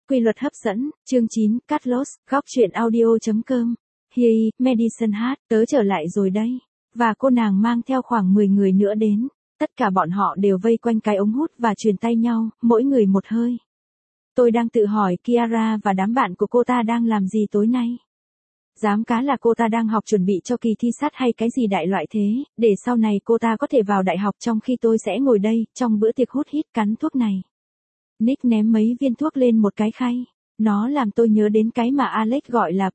Quy luật hấp dẫn, chương 9, Carlos, góc truyện audio.com. Hi, Madison hát, tớ trở lại rồi đây. Và cô nàng mang theo khoảng 10 người nữa đến. Tất cả bọn họ đều vây quanh cái ống hút và truyền tay nhau, mỗi người một hơi. Tôi đang tự hỏi Kiara và đám bạn của cô ta đang làm gì tối nay. Dám cá là cô ta đang học chuẩn bị cho kỳ thi sát hay cái gì đại loại thế, để sau này cô ta có thể vào đại học trong khi tôi sẽ ngồi đây, trong bữa tiệc hút hít cắn thuốc này. Nick ném mấy viên thuốc lên một cái khay. Nó làm tôi nhớ đến cái mà Alex gọi là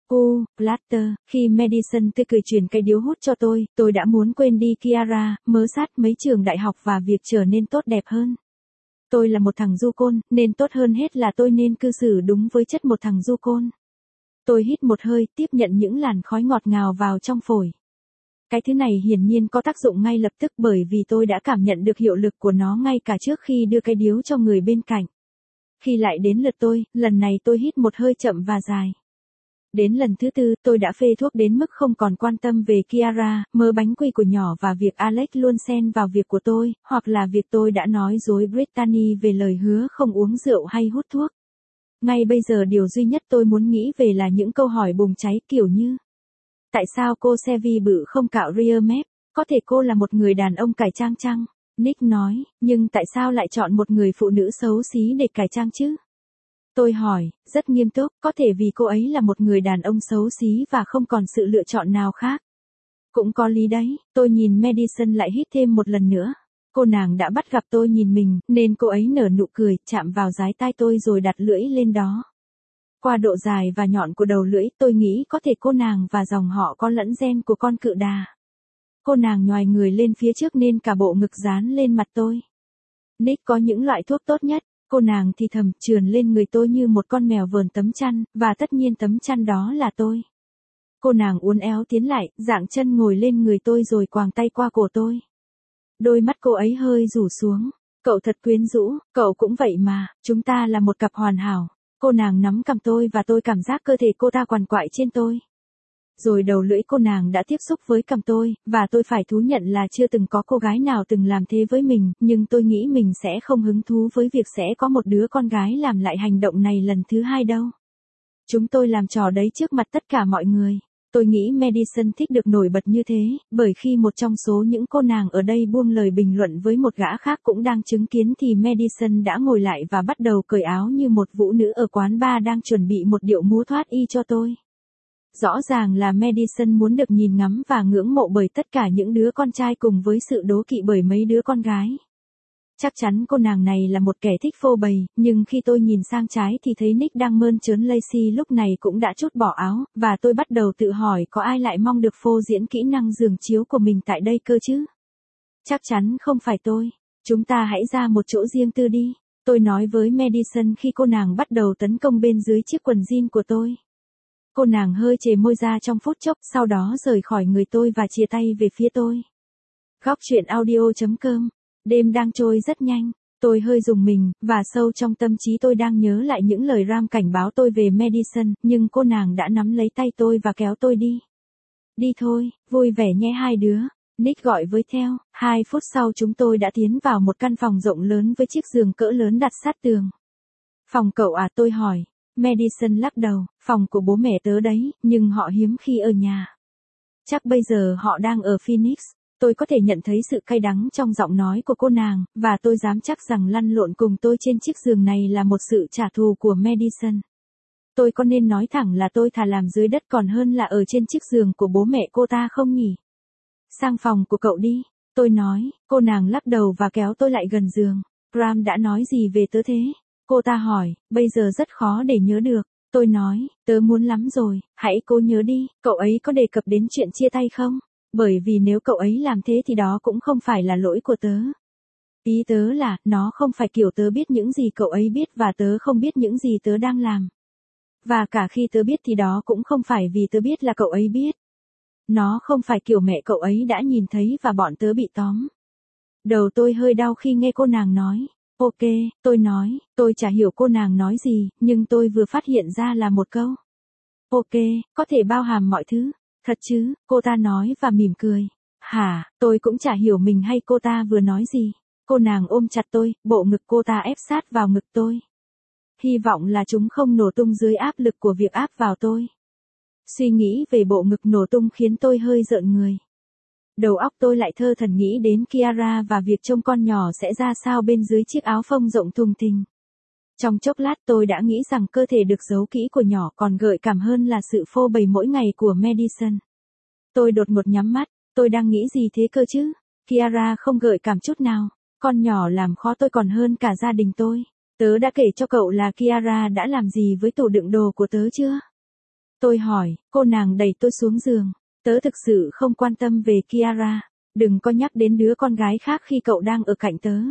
platter. Khi Madison tươi cười truyền cái điếu hút cho tôi đã muốn quên đi Kiara, mớ sát mấy trường đại học và việc trở nên tốt đẹp hơn. Tôi là một thằng du côn, nên tốt hơn hết là tôi nên cư xử đúng với chất một thằng du côn. Tôi hít một hơi, tiếp nhận những làn khói ngọt ngào vào trong phổi. Cái thứ này hiển nhiên có tác dụng ngay lập tức bởi vì tôi đã cảm nhận được hiệu lực của nó ngay cả trước khi đưa cái điếu cho người bên cạnh. Khi lại đến lượt tôi, lần này tôi hít một hơi chậm và dài. Đến lần thứ tư, tôi đã phê thuốc đến mức không còn quan tâm về Kiara, mớ bánh quy của nhỏ và việc Alex luôn xen vào việc của tôi, hoặc là việc tôi đã nói dối Brittany về lời hứa không uống rượu hay hút thuốc. Ngay bây giờ điều duy nhất tôi muốn nghĩ về là những câu hỏi bùng cháy kiểu như: tại sao cô Sevi bự không cạo rear mép? Có thể cô là một người đàn ông cải trang chăng? Nick nói, nhưng tại sao lại chọn một người phụ nữ xấu xí để cải trang chứ? Tôi hỏi, rất nghiêm túc, có thể vì cô ấy là một người đàn ông xấu xí và không còn sự lựa chọn nào khác. Cũng có lý đấy, tôi nhìn Madison lại hít thêm một lần nữa. Cô nàng đã bắt gặp tôi nhìn mình, nên cô ấy nở nụ cười, chạm vào dái tai tôi rồi đặt lưỡi lên đó. Qua độ dài và nhọn của đầu lưỡi, tôi nghĩ có thể cô nàng và dòng họ có lẫn gen của con cự đà. Cô nàng nhoài người lên phía trước nên cả bộ ngực dán lên mặt tôi. Nick có những loại thuốc tốt nhất, cô nàng thì thầm trườn lên người tôi như một con mèo vờn tấm chăn, và tất nhiên tấm chăn đó là tôi. Cô nàng uốn éo tiến lại, dạng chân ngồi lên người tôi rồi quàng tay qua cổ tôi. Đôi mắt cô ấy hơi rủ xuống. Cậu thật quyến rũ, cậu cũng vậy mà, chúng ta là một cặp hoàn hảo. Cô nàng nắm cằm tôi và tôi cảm giác cơ thể cô ta quằn quại trên tôi. Rồi đầu lưỡi cô nàng đã tiếp xúc với cằm tôi, và tôi phải thú nhận là chưa từng có cô gái nào từng làm thế với mình, nhưng tôi nghĩ mình sẽ không hứng thú với việc sẽ có một đứa con gái làm lại hành động này lần thứ hai đâu. Chúng tôi làm trò đấy trước mặt tất cả mọi người. Tôi nghĩ Madison thích được nổi bật như thế, bởi khi một trong số những cô nàng ở đây buông lời bình luận với một gã khác cũng đang chứng kiến thì Madison đã ngồi lại và bắt đầu cởi áo như một vũ nữ ở quán bar đang chuẩn bị một điệu múa thoát y cho tôi. Rõ ràng là Madison muốn được nhìn ngắm và ngưỡng mộ bởi tất cả những đứa con trai cùng với sự đố kỵ bởi mấy đứa con gái. Chắc chắn cô nàng này là một kẻ thích phô bày, nhưng khi tôi nhìn sang trái thì thấy Nick đang mơn trớn Lacey lúc này cũng đã trút bỏ áo, và tôi bắt đầu tự hỏi có ai lại mong được phô diễn kỹ năng giường chiếu của mình tại đây cơ chứ? Chắc chắn không phải tôi. Chúng ta hãy ra một chỗ riêng tư đi. Tôi nói với Madison khi cô nàng bắt đầu tấn công bên dưới chiếc quần jean của tôi. Cô nàng hơi chề môi ra trong phút chốc, sau đó rời khỏi người tôi và chìa tay về phía tôi. Góc truyện audio.com. Đêm đang trôi rất nhanh. Tôi hơi rùng mình, và sâu trong tâm trí tôi đang nhớ lại những lời Ram cảnh báo tôi về Madison, nhưng cô nàng đã nắm lấy tay tôi và kéo tôi đi. Đi thôi, vui vẻ nhé hai đứa. Nick gọi với theo. 2 phút sau chúng tôi đã tiến vào một căn phòng rộng lớn với chiếc giường cỡ lớn đặt sát tường. Phòng cậu à, tôi hỏi. Madison lắc đầu, phòng của bố mẹ tớ đấy, nhưng họ hiếm khi ở nhà. Chắc bây giờ họ đang ở Phoenix. Tôi có thể nhận thấy sự cay đắng trong giọng nói của cô nàng, và tôi dám chắc rằng lăn lộn cùng tôi trên chiếc giường này là một sự trả thù của Madison. Tôi có nên nói thẳng là tôi thà làm dưới đất còn hơn là ở trên chiếc giường của bố mẹ cô ta không nhỉ? Sang phòng của cậu đi, tôi nói. Cô nàng lắc đầu và kéo tôi lại gần giường. Ram đã nói gì về tớ thế? Cô ta hỏi, bây giờ rất khó để nhớ được. Tôi nói, tớ muốn lắm rồi, hãy cố nhớ đi, cậu ấy có đề cập đến chuyện chia tay không? Bởi vì nếu cậu ấy làm thế thì đó cũng không phải là lỗi của tớ. Ý tớ là, nó không phải kiểu tớ biết những gì cậu ấy biết và tớ không biết những gì tớ đang làm. Và cả khi tớ biết thì đó cũng không phải vì tớ biết là cậu ấy biết. Nó không phải kiểu mẹ cậu ấy đã nhìn thấy và bọn tớ bị tóm. Đầu tôi hơi đau khi nghe cô nàng nói. Ok, tôi nói, tôi chả hiểu cô nàng nói gì, nhưng tôi vừa phát hiện ra là một câu. Ok, có thể bao hàm mọi thứ. Thật chứ, cô ta nói và mỉm cười. Hả, tôi cũng chả hiểu mình hay cô ta vừa nói gì. Cô nàng ôm chặt tôi, bộ ngực cô ta ép sát vào ngực tôi. Hy vọng là chúng không nổ tung dưới áp lực của việc áp vào tôi. Suy nghĩ về bộ ngực nổ tung khiến tôi hơi rợn người. Đầu óc tôi lại thơ thẩn nghĩ đến Kiara và việc trông con nhỏ sẽ ra sao bên dưới chiếc áo phông rộng thùng thình. Trong chốc lát tôi đã nghĩ rằng cơ thể được giấu kỹ của nhỏ còn gợi cảm hơn là sự phô bày mỗi ngày của Madison. Tôi đột ngột nhắm mắt, tôi đang nghĩ gì thế cơ chứ? Kiara không gợi cảm chút nào, con nhỏ làm khó tôi còn hơn cả gia đình tôi. Tớ đã kể cho cậu là Kiara đã làm gì với tủ đựng đồ của tớ chưa? Tôi hỏi, cô nàng đẩy tôi xuống giường. Tớ thực sự không quan tâm về Kiara, đừng có nhắc đến đứa con gái khác khi cậu đang ở cạnh tớ.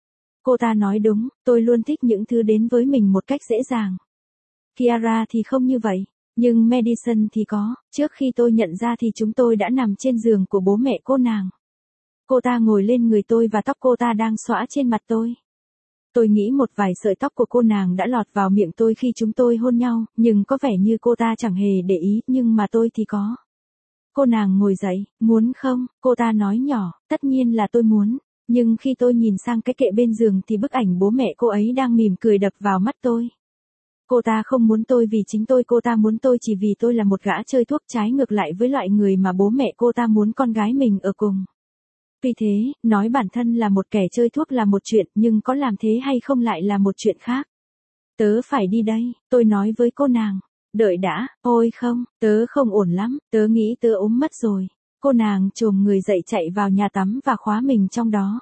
Cô ta nói đúng, tôi luôn thích những thứ đến với mình một cách dễ dàng. Kiara thì không như vậy, nhưng Madison thì có, trước khi tôi nhận ra thì chúng tôi đã nằm trên giường của bố mẹ cô nàng. Cô ta ngồi lên người tôi và tóc cô ta đang xõa trên mặt tôi. Tôi nghĩ một vài sợi tóc của cô nàng đã lọt vào miệng tôi khi chúng tôi hôn nhau, nhưng có vẻ như cô ta chẳng hề để ý, nhưng mà tôi thì có. Cô nàng ngồi dậy, muốn không? Cô ta nói nhỏ, tất nhiên là tôi muốn. Nhưng khi tôi nhìn sang cái kệ bên giường thì bức ảnh bố mẹ cô ấy đang mỉm cười đập vào mắt tôi. Cô ta không muốn tôi vì chính tôi, cô ta muốn tôi chỉ vì tôi là một gã chơi thuốc, trái ngược lại với loại người mà bố mẹ cô ta muốn con gái mình ở cùng. Vì thế, nói bản thân là một kẻ chơi thuốc là một chuyện, nhưng có làm thế hay không lại là một chuyện khác. Tớ phải đi đây, tôi nói với cô nàng. Đợi đã, ôi không, tớ không ổn lắm, tớ nghĩ tớ ốm mất rồi. Cô nàng chồm người dậy chạy vào nhà tắm và khóa mình trong đó.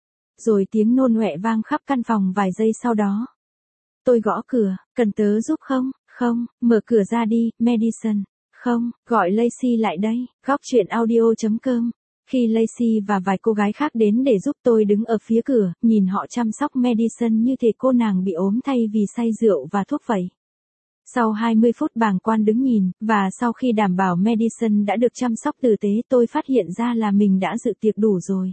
Rồi tiếng nôn ọe vang khắp căn phòng vài giây sau đó. Tôi gõ cửa, cần tớ giúp không? Không, mở cửa ra đi, Madison. Không, gọi Lacey lại đây, góc chuyện audio.com. Khi Lacey và vài cô gái khác đến để giúp tôi đứng ở phía cửa, nhìn họ chăm sóc Madison như thể cô nàng bị ốm thay vì say rượu và thuốc vậy. Sau 20 phút bàng quan đứng nhìn, và sau khi đảm bảo Madison đã được chăm sóc tử tế, tôi phát hiện ra là mình đã dự tiệc đủ rồi.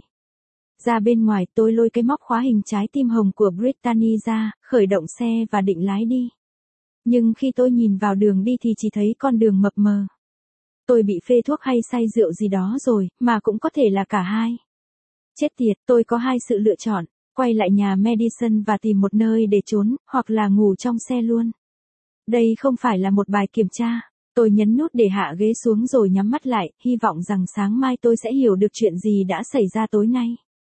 Ra bên ngoài tôi lôi cái móc khóa hình trái tim hồng của Brittany ra, khởi động xe và định lái đi. Nhưng khi tôi nhìn vào đường đi thì chỉ thấy con đường mập mờ. Tôi bị phê thuốc hay say rượu gì đó rồi, mà cũng có thể là cả hai. Chết tiệt, tôi có hai sự lựa chọn, quay lại nhà Madison và tìm một nơi để trốn, hoặc là ngủ trong xe luôn. Đây không phải là một bài kiểm tra. Tôi nhấn nút để hạ ghế xuống rồi nhắm mắt lại, hy vọng rằng sáng mai tôi sẽ hiểu được chuyện gì đã xảy ra tối nay.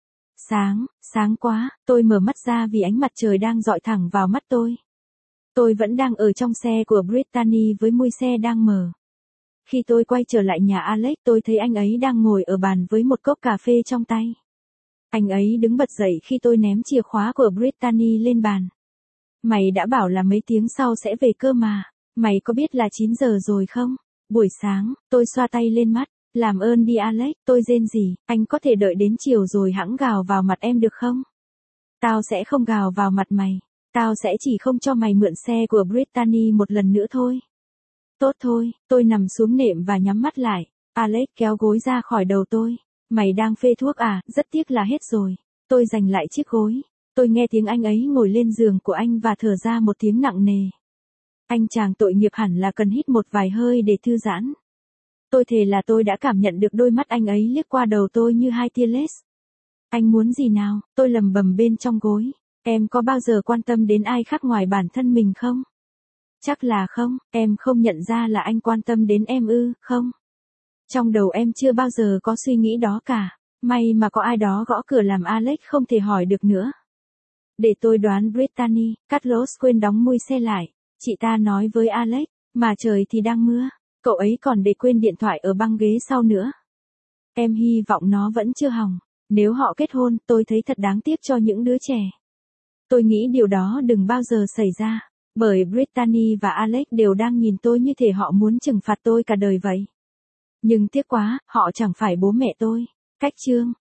Sáng quá, tôi mở mắt ra vì ánh mặt trời đang dọi thẳng vào mắt tôi. Tôi vẫn đang ở trong xe của Brittany với mui xe đang mở. Khi tôi quay trở lại nhà Alex, tôi thấy anh ấy đang ngồi ở bàn với một cốc cà phê trong tay. Anh ấy đứng bật dậy khi tôi ném chìa khóa của Brittany lên bàn. Mày đã bảo là mấy tiếng sau sẽ về cơ mà. Mày có biết là 9 giờ rồi không? Buổi sáng, tôi xoa tay lên mắt. Làm ơn đi Alex, tôi rên rỉ, anh có thể đợi đến chiều rồi hẵng gào vào mặt em được không? Tao sẽ không gào vào mặt mày. Tao sẽ chỉ không cho mày mượn xe của Brittany một lần nữa thôi. Tốt thôi, tôi nằm xuống nệm và nhắm mắt lại. Alex kéo gối ra khỏi đầu tôi. Mày đang phê thuốc à? Rất tiếc là hết rồi. Tôi giành lại chiếc gối. Tôi nghe tiếng anh ấy ngồi lên giường của anh và thở ra một tiếng nặng nề. Anh chàng tội nghiệp hẳn là cần hít một vài hơi để thư giãn. Tôi thề là tôi đã cảm nhận được đôi mắt anh ấy liếc qua đầu tôi như hai tia laser. Anh muốn gì nào? Tôi lầm bầm bên trong gối. Em có bao giờ quan tâm đến ai khác ngoài bản thân mình không? Chắc là không, em không nhận ra là anh quan tâm đến em ư, không? Trong đầu em chưa bao giờ có suy nghĩ đó cả. May mà có ai đó gõ cửa làm Alex không thể hỏi được nữa. Để tôi đoán Brittany, Carlos quên đóng mui xe lại. Chị ta nói với Alex, mà trời thì đang mưa. Cậu ấy còn để quên điện thoại ở băng ghế sau nữa. Em hy vọng nó vẫn chưa hỏng. Nếu họ kết hôn, tôi thấy thật đáng tiếc cho những đứa trẻ. Tôi nghĩ điều đó đừng bao giờ xảy ra. Bởi Brittany và Alex đều đang nhìn tôi như thể họ muốn trừng phạt tôi cả đời vậy. Nhưng tiếc quá, họ chẳng phải bố mẹ tôi. Cách chương